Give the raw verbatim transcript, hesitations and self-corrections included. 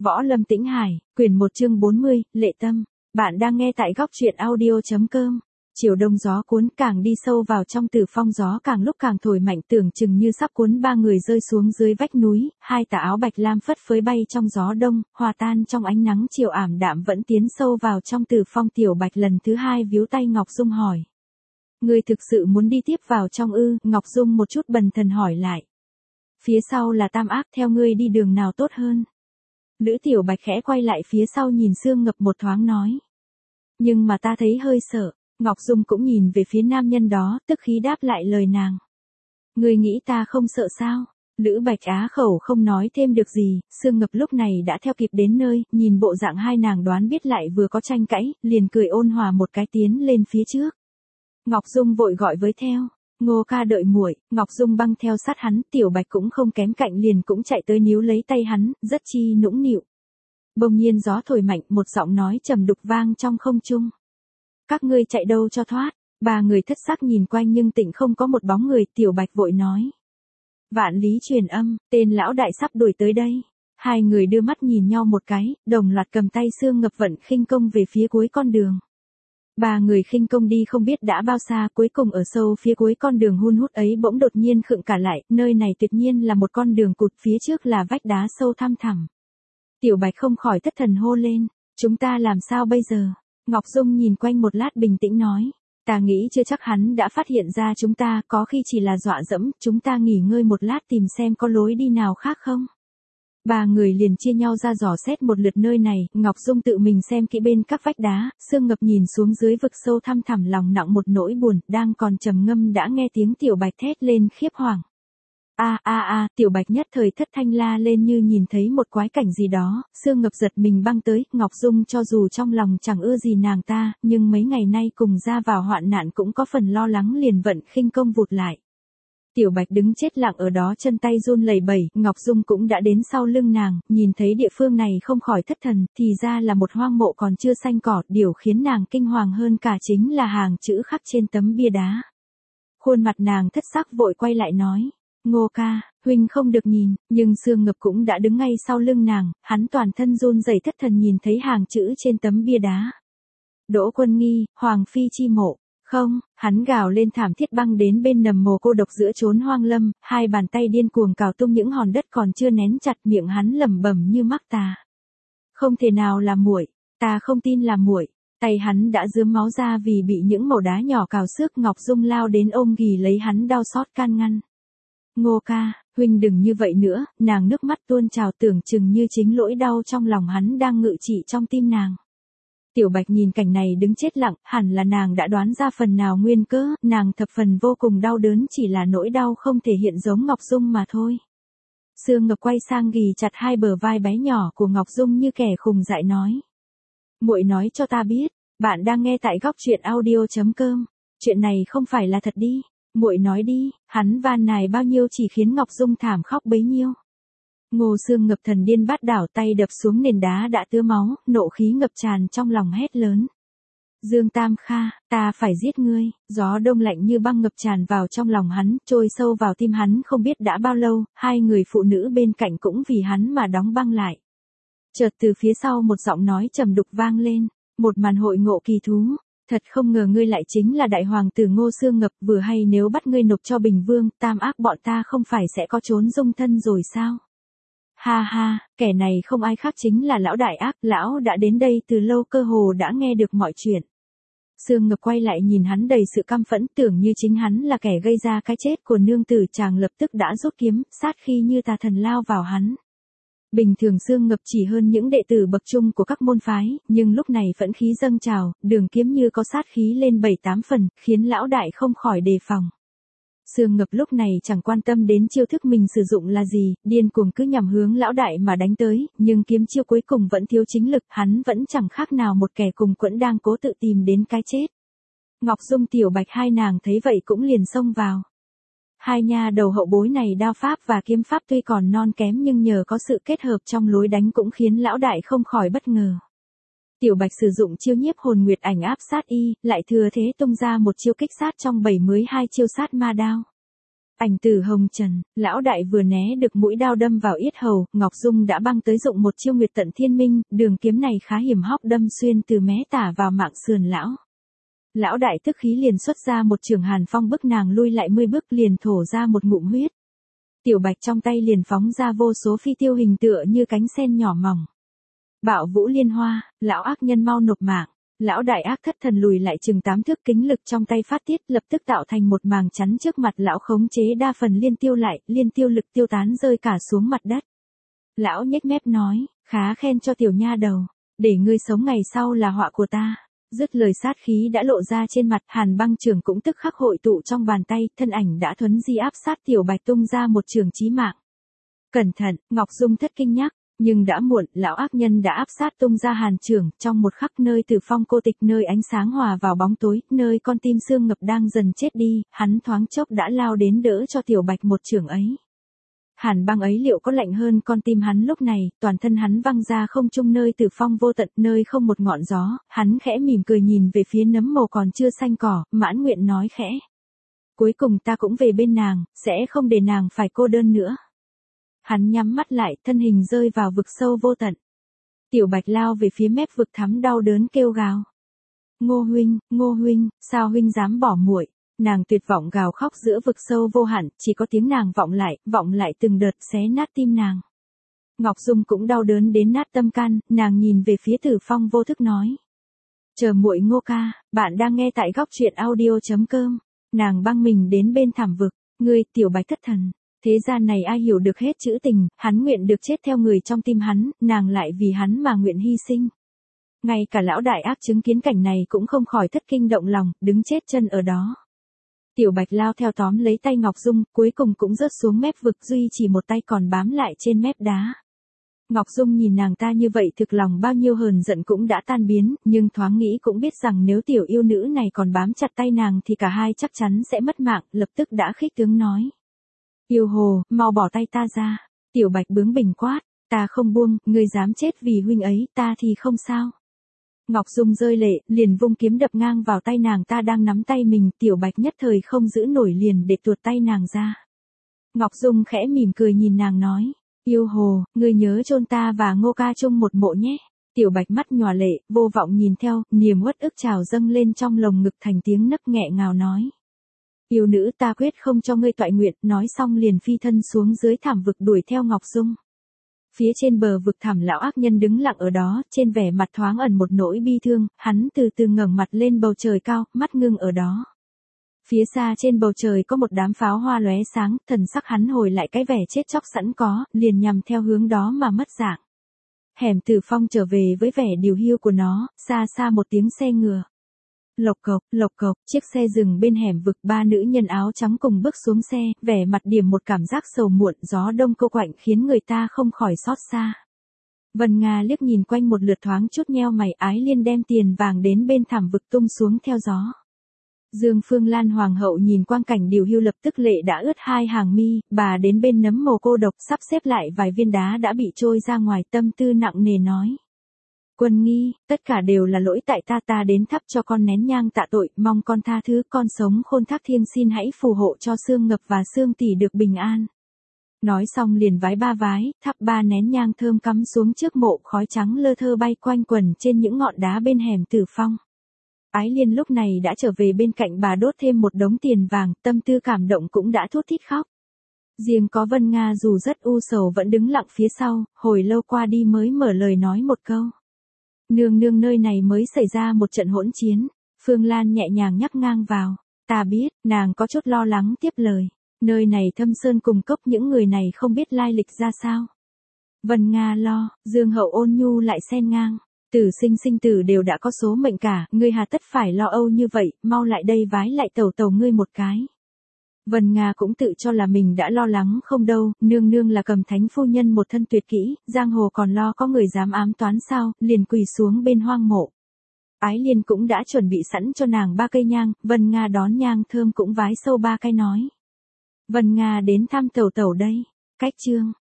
Võ Lâm Tĩnh Hải, quyển một chương bốn mươi, Lệ Tâm. Bạn đang nghe tại góc truyện audio.com. Chiều đông gió cuốn, càng đi sâu vào trong Tử Phong gió càng lúc càng thổi mạnh, tưởng chừng như sắp cuốn ba người rơi xuống dưới vách núi. Hai tà áo bạch lam phất phới bay trong gió đông, hòa tan trong ánh nắng chiều ảm đạm vẫn tiến sâu vào trong Tử Phong. Tiểu Bạch lần thứ hai víu tay Ngọc Dung hỏi: "Ngươi thực sự muốn đi tiếp vào trong ư?" Ngọc Dung một chút bần thần hỏi lại. "Phía sau là Tam Ác, theo ngươi đi đường nào tốt hơn?" Lữ Tiểu Bạch khẽ quay lại phía sau nhìn Sương Ngập một thoáng nói: "Nhưng mà ta thấy hơi sợ." Ngọc Dung cũng nhìn về phía nam nhân đó, tức khí đáp lại lời nàng: "Ngươi nghĩ ta không sợ sao?" Lữ Bạch á khẩu không nói thêm được gì. Sương Ngập lúc này đã theo kịp đến nơi, nhìn bộ dạng hai nàng đoán biết lại vừa có tranh cãi, liền cười ôn hòa một cái tiến lên phía trước. Ngọc Dung vội gọi với theo: "Ngô ca đợi muội." Ngọc Dung băng theo sát hắn, Tiểu Bạch cũng không kém cạnh, liền cũng chạy tới níu lấy tay hắn, rất chi nũng nịu. Bỗng nhiên gió thổi mạnh, một giọng nói trầm đục vang trong không trung: "Các ngươi chạy đâu cho thoát?" Ba người thất sắc nhìn quanh nhưng tịnh không có một bóng người. Tiểu Bạch vội nói: "Vạn lý truyền âm, tên lão đại sắp đuổi tới đây." Hai người đưa mắt nhìn nhau một cái, đồng loạt cầm tay Sương Ngập vận khinh công về phía cuối con đường. Ba người khinh công đi không biết đã bao xa, cuối cùng ở sâu phía cuối con đường hun hút ấy bỗng đột nhiên khựng cả lại, nơi này tuyệt nhiên là một con đường cụt, phía trước là vách đá sâu thăm thẳm. Tiểu Bạch không khỏi thất thần hô lên: "Chúng ta làm sao bây giờ?" Ngọc Dung nhìn quanh một lát bình tĩnh nói: "Ta nghĩ chưa chắc hắn đã phát hiện ra chúng ta, có khi chỉ là dọa dẫm, chúng ta nghỉ ngơi một lát tìm xem có lối đi nào khác không." Ba người liền chia nhau ra dò xét một lượt nơi này. Ngọc Dung tự mình xem kỹ bên các vách đá, Sương Ngập nhìn xuống dưới vực sâu thăm thẳm, lòng nặng một nỗi buồn, đang còn trầm ngâm đã nghe tiếng Tiểu Bạch thét lên khiếp hoàng. A a a, Tiểu Bạch nhất thời thất thanh la lên như nhìn thấy một quái cảnh gì đó. Sương Ngập giật mình băng tới. Ngọc Dung cho dù trong lòng chẳng ưa gì nàng ta, nhưng mấy ngày nay cùng ra vào hoạn nạn cũng có phần lo lắng, liền vận khinh công vụt lại. Tiểu Bạch đứng chết lặng ở đó, chân tay run lẩy bẩy. Ngọc Dung cũng đã đến sau lưng nàng, nhìn thấy địa phương này không khỏi thất thần, thì ra là một hoang mộ còn chưa xanh cỏ. Điều khiến nàng kinh hoàng hơn cả chính là hàng chữ khắc trên tấm bia đá. Khuôn mặt nàng thất sắc vội quay lại nói: "Ngô ca, huynh không được nhìn." Nhưng Sương Ngập cũng đã đứng ngay sau lưng nàng, hắn toàn thân run rẩy thất thần nhìn thấy hàng chữ trên tấm bia đá: "Đỗ Quân Nghi, Hoàng Phi chi mộ." Không, hắn gào lên thảm thiết, băng đến bên nầm mồ cô độc giữa chốn hoang lâm, hai bàn tay điên cuồng cào tung những hòn đất còn chưa nén chặt, miệng hắn lẩm bẩm như mắc tà: "Không thể nào là muội, ta không tin là muội." Tay hắn đã rướm máu ra vì bị những mẩu đá nhỏ cào xước. Ngọc Dung lao đến ôm ghì lấy hắn, đau xót can ngăn: "Ngô ca, huynh đừng như vậy nữa." Nàng nước mắt tuôn trào, tưởng chừng như chính lỗi đau trong lòng hắn đang ngự trị trong tim nàng. Tiểu Bạch nhìn cảnh này đứng chết lặng, hẳn là nàng đã đoán ra phần nào nguyên cớ, nàng thập phần vô cùng đau đớn, chỉ là nỗi đau không thể hiện giống Ngọc Dung mà thôi. Sương Ngập quay sang ghì chặt hai bờ vai bé nhỏ của Ngọc Dung như kẻ khùng dại nói: "Muội nói cho ta biết." Bạn đang nghe tại góc truyện audio.com. Chuyện này không phải là thật đi. Muội nói đi. Hắn van nài bao nhiêu chỉ khiến Ngọc Dung thảm khóc bấy nhiêu. Ngô Sương Ngập thần điên bát đảo, tay đập xuống nền đá đã tứa máu, nộ khí ngập tràn trong lòng hét lớn: "Dương Tam Kha, ta phải giết ngươi." Gió đông lạnh như băng ngập tràn vào trong lòng hắn, trôi sâu vào tim hắn không biết đã bao lâu, hai người phụ nữ bên cạnh cũng vì hắn mà đóng băng lại. Chợt từ phía sau một giọng nói trầm đục vang lên: "Một màn hội ngộ kỳ thú. Thật không ngờ ngươi lại chính là đại hoàng tử Ngô Sương Ngập, vừa hay nếu bắt ngươi nộp cho Bình Vương, Tam Ác bọn ta không phải sẽ có trốn dung thân rồi sao?" Ha ha, kẻ này không ai khác chính là lão đại ác, lão đã đến đây từ lâu, cơ hồ đã nghe được mọi chuyện. Sương Ngập quay lại nhìn hắn đầy sự căm phẫn, tưởng như chính hắn là kẻ gây ra cái chết của nương tử, chàng lập tức đã rút kiếm, sát khí như tà thần lao vào hắn. Bình thường Sương Ngập chỉ hơn những đệ tử bậc trung của các môn phái, nhưng lúc này phẫn khí dâng trào, đường kiếm như có sát khí lên bảy tám phần, khiến lão đại không khỏi đề phòng. Sương Ngập lúc này chẳng quan tâm đến chiêu thức mình sử dụng là gì, điên cuồng cứ nhằm hướng lão đại mà đánh tới, nhưng kiếm chiêu cuối cùng vẫn thiếu chính lực, hắn vẫn chẳng khác nào một kẻ cùng quẫn đang cố tự tìm đến cái chết. Ngọc Dung, Tiểu Bạch hai nàng thấy vậy cũng liền xông vào. Hai nha đầu hậu bối này đao pháp và kiếm pháp tuy còn non kém, nhưng nhờ có sự kết hợp trong lối đánh cũng khiến lão đại không khỏi bất ngờ. Tiểu Bạch sử dụng chiêu nhiếp hồn nguyệt ảnh áp sát y, lại thừa thế tung ra một chiêu kích sát trong bảy mới hai chiêu sát ma đao. Ảnh tử hồng trần, lão đại vừa né được mũi đao đâm vào yết hầu, Ngọc Dung đã băng tới dụng một chiêu nguyệt tận thiên minh, đường kiếm này khá hiểm hóc đâm xuyên từ mé tả vào mạng sườn lão. Lão đại tức khí liền xuất ra một trường hàn phong bức nàng lui lại mươi bước liền thổ ra một ngụm huyết. Tiểu Bạch trong tay liền phóng ra vô số phi tiêu hình tựa như cánh sen nhỏ mỏng. Bạo vũ liên hoa, lão ác nhân mau nộp mạng. Lão đại ác thất thần lùi lại chừng tám thước, kính lực trong tay phát tiết lập tức tạo thành một màng chắn trước mặt lão, khống chế đa phần liên tiêu lại, liên tiêu lực tiêu tán rơi cả xuống mặt đất. Lão nhếch mép nói, khá khen cho tiểu nha đầu, để ngươi sống ngày sau là họa của ta. Dứt lời sát khí đã lộ ra trên mặt, Hàn Băng trưởng cũng tức khắc hội tụ trong bàn tay, thân ảnh đã thuấn di áp sát Tiểu Bạch tung ra một trường chí mạng. Cẩn thận, Ngọc Dung thất kinh nhắc. Nhưng đã muộn, lão ác nhân đã áp sát tung ra hàn trưởng, trong một khắc nơi tử phong cô tịch, nơi ánh sáng hòa vào bóng tối, nơi con tim xương ngập đang dần chết đi, hắn thoáng chốc đã lao đến đỡ cho Tiểu Bạch một chưởng ấy. Hàn Băng ấy liệu có lạnh hơn con tim hắn lúc này, toàn thân hắn văng ra không trung nơi tử phong vô tận, nơi không một ngọn gió, hắn khẽ mỉm cười nhìn về phía nấm mồ còn chưa xanh cỏ, mãn nguyện nói khẽ. Cuối cùng ta cũng về bên nàng, sẽ không để nàng phải cô đơn nữa. Hắn nhắm mắt lại, thân hình rơi vào vực sâu vô tận. Tiểu Bạch lao về phía mép vực thắm đau đớn kêu gào. Ngô huynh, Ngô huynh, sao huynh dám bỏ muội? Nàng tuyệt vọng gào khóc giữa vực sâu vô hạn, chỉ có tiếng nàng vọng lại, vọng lại từng đợt xé nát tim nàng. Ngọc Dung cũng đau đớn đến nát tâm can, nàng nhìn về phía Tử Phong vô thức nói. Chờ muội Ngô ca, bạn đang nghe tại góc truyện audio chấm com. Nàng băng mình đến bên thảm vực, ngươi Tiểu Bạch thất thần. Thế gian này ai hiểu được hết chữ tình, hắn nguyện được chết theo người trong tim hắn, nàng lại vì hắn mà nguyện hy sinh. Ngay cả lão đại ác chứng kiến cảnh này cũng không khỏi thất kinh động lòng, đứng chết chân ở đó. Tiểu Bạch lao theo tóm lấy tay Ngọc Dung, cuối cùng cũng rớt xuống mép vực, duy chỉ một tay còn bám lại trên mép đá. Ngọc Dung nhìn nàng ta như vậy, thực lòng bao nhiêu hờn giận cũng đã tan biến, nhưng thoáng nghĩ cũng biết rằng nếu tiểu yêu nữ này còn bám chặt tay nàng thì cả hai chắc chắn sẽ mất mạng, lập tức đã khích tướng nói. Yêu hồ, mau bỏ tay ta ra. Tiểu Bạch bướng bỉnh quát, ta không buông, ngươi dám chết vì huynh ấy, ta thì không sao. Ngọc Dung rơi lệ, liền vung kiếm đập ngang vào tay nàng ta đang nắm tay mình, Tiểu Bạch nhất thời không giữ nổi liền để tuột tay nàng ra. Ngọc Dung khẽ mỉm cười nhìn nàng nói, yêu hồ, ngươi nhớ chôn ta và Ngô ca chung một mộ nhé. Tiểu Bạch mắt nhòa lệ, vô vọng nhìn theo, niềm uất ức trào dâng lên trong lồng ngực thành tiếng nấc nghẹ ngào nói. Yêu nữ ta quyết không cho ngươi toại nguyện, nói xong liền phi thân xuống dưới thảm vực đuổi theo Ngọc Dung. Phía trên bờ vực thẳm lão ác nhân đứng lặng ở đó, trên vẻ mặt thoáng ẩn một nỗi bi thương, hắn từ từ ngẩng mặt lên bầu trời cao, mắt ngưng ở đó. Phía xa trên bầu trời có một đám pháo hoa lóe sáng, thần sắc hắn hồi lại cái vẻ chết chóc sẵn có, liền nhằm theo hướng đó mà mất dạng. Hẻm Tử Phong trở về với vẻ điều hiu của nó, xa xa một tiếng xe ngựa. Lộc cộc, lộc cộc, chiếc xe dừng bên hẻm vực, ba nữ nhân áo trắng cùng bước xuống xe, vẻ mặt điểm một cảm giác sầu muộn, gió đông cô quạnh khiến người ta không khỏi xót xa. Vân Nga liếc nhìn quanh một lượt thoáng chút nheo mày, Ái Liên đem tiền vàng đến bên thảm vực tung xuống theo gió. Dương Phương Lan hoàng hậu nhìn quang cảnh điều hưu lập tức lệ đã ướt hai hàng mi, bà đến bên nấm mồ cô độc sắp xếp lại vài viên đá đã bị trôi ra ngoài, tâm tư nặng nề nói. Quân Nghi, tất cả đều là lỗi tại ta, ta đến thắp cho con nén nhang tạ tội, mong con tha thứ, con sống khôn thác thiên xin hãy phù hộ cho Sương Ngập và Sương Tỷ được bình an. Nói xong liền vái ba vái, thắp ba nén nhang thơm cắm xuống trước mộ, khói trắng lơ thơ bay quanh quẩn trên những ngọn đá bên hẻm Tử Phong. Ái Liên lúc này đã trở về bên cạnh bà đốt thêm một đống tiền vàng, tâm tư cảm động cũng đã thút thít khóc. Riêng có Vân Nga dù rất u sầu vẫn đứng lặng phía sau, hồi lâu qua đi mới mở lời nói một câu. Nương nương nơi này mới xảy ra một trận hỗn chiến, Phương Lan nhẹ nhàng nhắc ngang vào, ta biết, nàng có chút lo lắng tiếp lời, nơi này thâm sơn cùng cốc những người này không biết lai lịch ra sao. Vân Nga lo, Dương Hậu ôn nhu lại xen ngang, tử sinh sinh tử đều đã có số mệnh cả, ngươi hà tất phải lo âu như vậy, mau lại đây vái lại tẩu tẩu ngươi một cái. Vân Nga cũng tự cho là mình đã lo lắng không đâu, nương nương là Cầm Thánh phu nhân một thân tuyệt kỹ, giang hồ còn lo có người dám ám toán sao, liền quỳ xuống bên hoang mộ. Ái Liên cũng đã chuẩn bị sẵn cho nàng ba cây nhang, Vân Nga đón nhang thơm cũng vái sâu ba cái nói. Vân Nga đến thăm tẩu tẩu đây, cách chương.